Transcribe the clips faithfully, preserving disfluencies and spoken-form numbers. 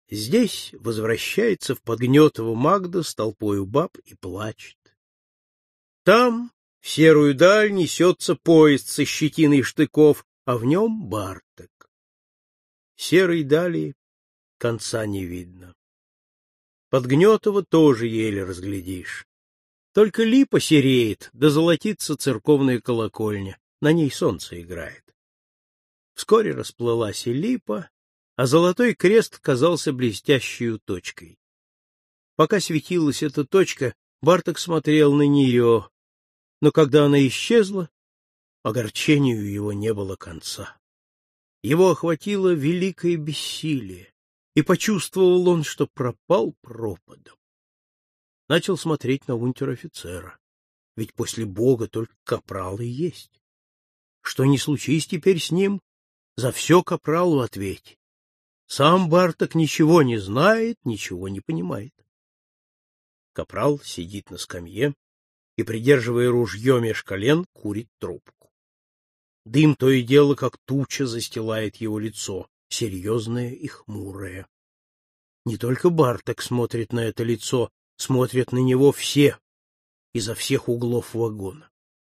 Здесь возвращается в Подгнетово Магда с толпою баб и плачет. Там в серую даль несется поезд со щетиной штыков, а в нем Барток. Серой дали конца не видно. Подгнетово тоже еле разглядишь. Только липа сереет, да золотится церковная колокольня, на ней солнце играет. Вскоре расплылась и липа, а золотой крест казался блестящей точкой. Пока светилась эта точка, Барток смотрел на нее, но когда она исчезла, огорчению его не было конца. Его охватило великое бессилие, и почувствовал он, что пропал пропадом. Начал смотреть на унтер-офицера, ведь после Бога только капрал и есть. Что ни случись теперь с ним, за все капралу ответь. Сам Барток ничего не знает, ничего не понимает. Капрал сидит на скамье и, придерживая ружье меж колен, курит трубку. Дым то и дело, как туча, застилает его лицо, серьезное и хмурое. Не только Барток смотрит на это лицо, смотрят на него все, изо всех углов вагона.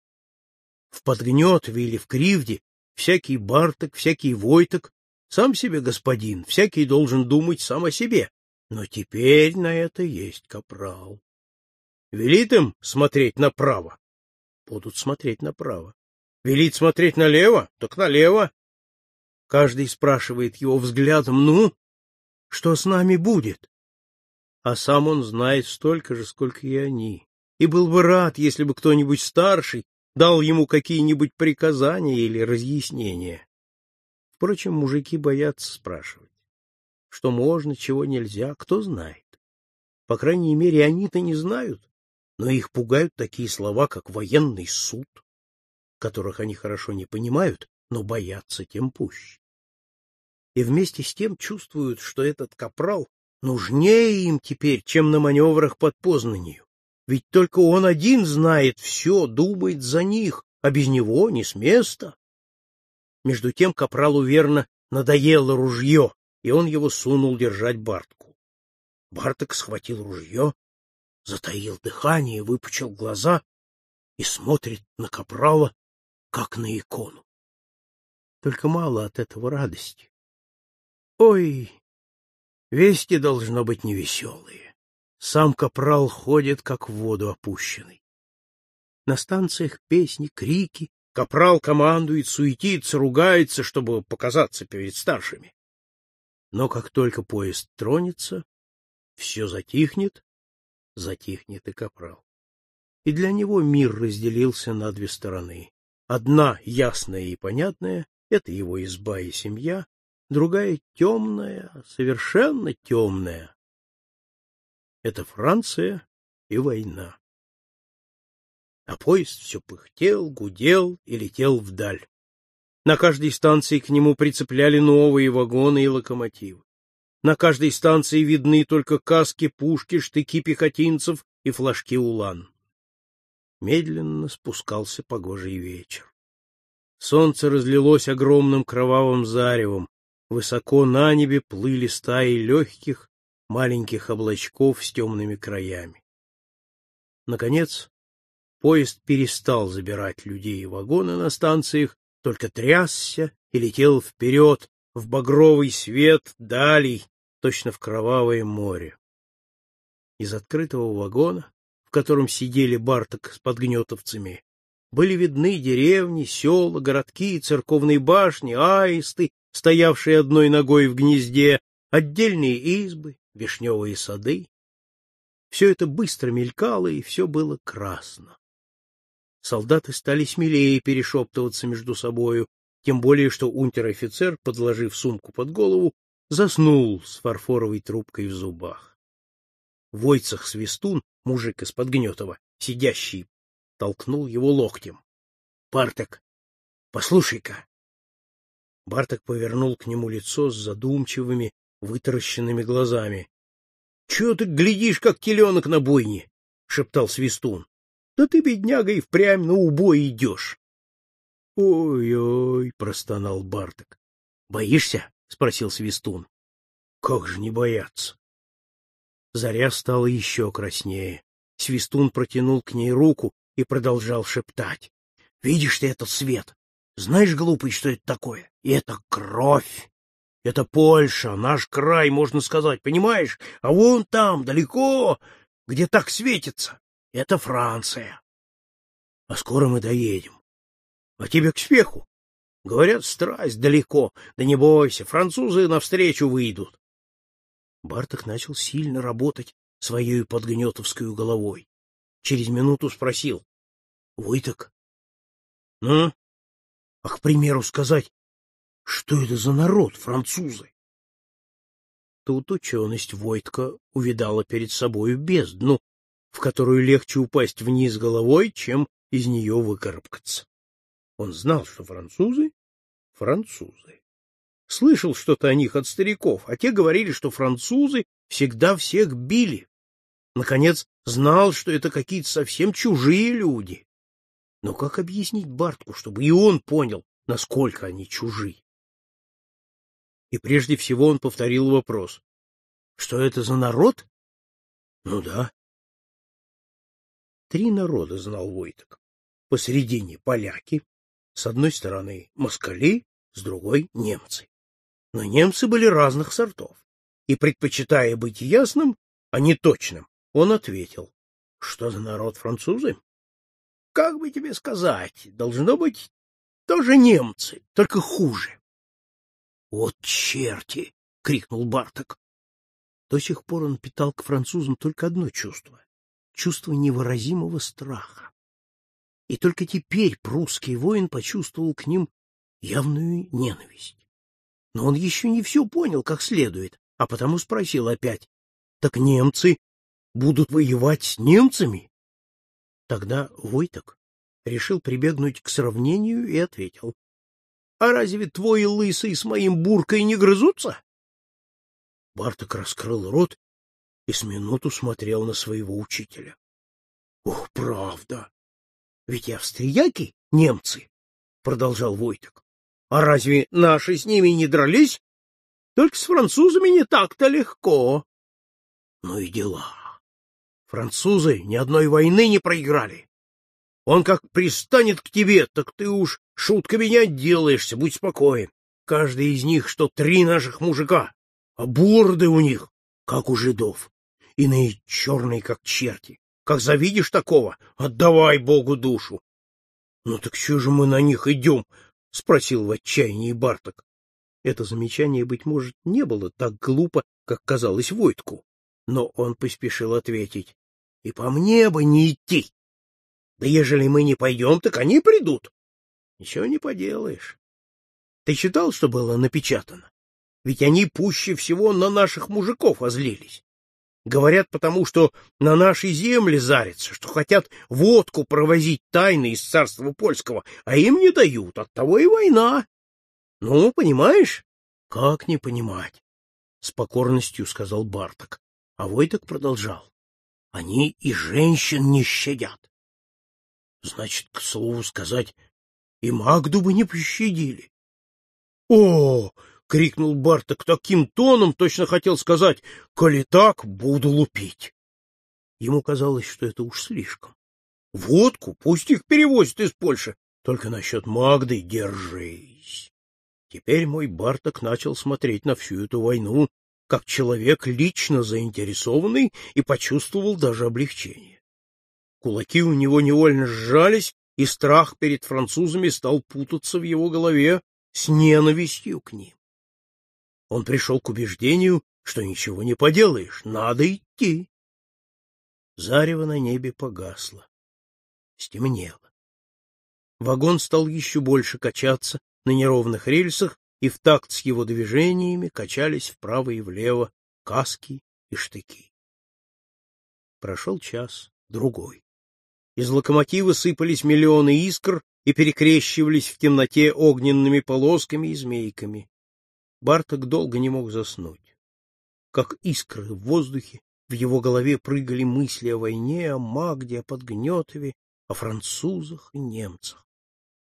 В Подгнетове или в Кривде всякий Барток, всякий Войток сам себе господин, всякий должен думать сам о себе, но теперь на это есть капрал. Велит им смотреть направо, будут смотреть направо. Велит смотреть налево, так налево. Каждый спрашивает его взглядом: ну, что с нами будет? А сам он знает столько же, сколько и они, и был бы рад, если бы кто-нибудь старший дал ему какие-нибудь приказания или разъяснения. Впрочем, мужики боятся спрашивать. Что можно, чего нельзя, кто знает. По крайней мере, они-то не знают, но их пугают такие слова, как военный суд, которых они хорошо не понимают, но боятся тем пуще. И вместе с тем чувствуют, что этот капрал нужнее им теперь, чем на маневрах под Познанью. Ведь только он один знает все, думает за них, а без него не с места. Между тем капралу верно надоело ружье, и он его сунул держать Бартку. Барток схватил ружье, затаил дыхание, выпучил глаза и смотрит на капрала, как на икону. Только мало от этого радости. Ой, вести должно быть невеселые. Сам капрал ходит, как в воду опущенный. На станциях песни, крики, капрал командует, суетится, ругается, чтобы показаться перед старшими. Но как только поезд тронется, все затихнет, затихнет и капрал. И для него мир разделился на две стороны. Одна, ясная и понятная, — это его изба и семья, другая, темная, совершенно темная — это Франция и война. А поезд все пыхтел, гудел и летел вдаль. На каждой станции к нему прицепляли новые вагоны и локомотивы. На каждой станции видны только каски, пушки, штыки пехотинцев и флажки улан. Медленно спускался погожий вечер. Солнце разлилось огромным кровавым заревом. Высоко на небе плыли стаи легких, маленьких облачков с темными краями. Наконец, поезд перестал забирать людей и вагоны на станциях, только трясся и летел вперед в багровый свет далей, точно в кровавое море. Из открытого вагона, в котором сидели Барток с подгнетовцами, были видны деревни, села, городки, церковные башни, аисты, стоявшие одной ногой в гнезде, отдельные избы, вишневые сады. Все это быстро мелькало, и все было красно. Солдаты стали смелее перешептываться между собою, тем более что унтер-офицер, подложив сумку под голову, заснул с фарфоровой трубкой в зубах. Войцах Свистун, мужик из Подгнетова, сидящий, толкнул его локтем. — Барток, послушай-ка. Барток повернул к нему лицо с задумчивыми, вытаращенными глазами. — Чего ты глядишь, как теленок на бойне? — шептал Свистун. — Да ты, бедняга, и впрямь на убой идешь. — Ой-ой, — простонал Барток. — Боишься? — спросил Свистун. — Как же не бояться? Заря стала еще краснее. Свистун протянул к ней руку и продолжал шептать. — Видишь ты этот свет? Знаешь, глупый, что это такое? И это кровь. Это Польша, наш край, можно сказать, понимаешь? А вон там, далеко, где так светится, это Франция. А скоро мы доедем. А тебе к спеху? Говорят, страсть далеко. Да не бойся, французы навстречу выйдут. Барток начал сильно работать своей подгнетовской головой. Через минуту спросил. — Войток? — Ну? А, к примеру, сказать, что это за народ, французы? Тут ученость Войтка увидала перед собою бездну, в которую легче упасть вниз головой, чем из нее выкарабкаться. Он знал, что французы — французы. Слышал что-то о них от стариков, а те говорили, что французы всегда всех били. Наконец, знал, что это какие-то совсем чужие люди. Но как объяснить Бартку, чтобы и он понял, насколько они чужие? И прежде всего он повторил вопрос. Что это за народ? Ну да. Три народа знал Войток. Посередине поляки, с одной стороны москали, с другой немцы. Но немцы были разных сортов. И, предпочитая быть ясным, а не точным, он ответил. Что за народ, французы? Как бы тебе сказать, должно быть, тоже немцы, только хуже. — Вот черти! — крикнул Барток. До сих пор он питал к французам только одно чувство — чувство невыразимого страха. И только теперь прусский воин почувствовал к ним явную ненависть. Но он еще не все понял как следует, а потому спросил опять, — так немцы будут воевать с немцами? Тогда Войток решил прибегнуть к сравнению и ответил, — а разве твой лысый с моим буркой не грызутся? Барток раскрыл рот и с минуту смотрел на своего учителя. — Ох, правда! Ведь и австрияки — немцы, — продолжал Войток. — А разве наши с ними не дрались? Только с французами не так-то легко. Ну и дела. Французы ни одной войны не проиграли. Он как пристанет к тебе, так ты уж шутками не отделаешься, будь спокоен. Каждый из них, что три наших мужика, а бороды у них, как у жидов, иные черные, как черти. Как завидишь такого, отдавай Богу душу. — Ну так что же мы на них идем? — спросил в отчаянии Барток. Это замечание, быть может, не было так глупо, как казалось Войтку, но он поспешил ответить. — И по мне бы не идти. Да ежели мы не пойдем, так они придут. Ничего не поделаешь. Ты читал, что было напечатано? Ведь они пуще всего на наших мужиков озлились. Говорят потому, что на нашей земле зарятся, что хотят водку провозить тайно из царства польского, а им не дают, оттого и война. Ну, понимаешь? Как не понимать? С покорностью сказал Барток, а Войток продолжал. Они и женщин не щадят. Значит, к слову сказать, и Магду бы не пощадили. О! — крикнул Барток таким тоном, точно хотел сказать, — коли так, буду лупить. Ему казалось, что это уж слишком. Водку пусть их перевозят из Польши, только насчет Магды держись. Теперь мой Барток начал смотреть на всю эту войну, как человек лично заинтересованный, и почувствовал даже облегчение. Кулаки у него невольно сжались, и страх перед французами стал путаться в его голове с ненавистью к ним. Он пришел к убеждению, что ничего не поделаешь, надо идти. Зарево на небе погасло. Стемнело. Вагон стал еще больше качаться на неровных рельсах, и в такт с его движениями качались вправо и влево каски и штыки. Прошел час, другой. Из локомотива сыпались миллионы искр и перекрещивались в темноте огненными полосками и змейками. Барток долго не мог заснуть. Как искры в воздухе, в его голове прыгали мысли о войне, о Магде, о Подгнетове, о французах и немцах.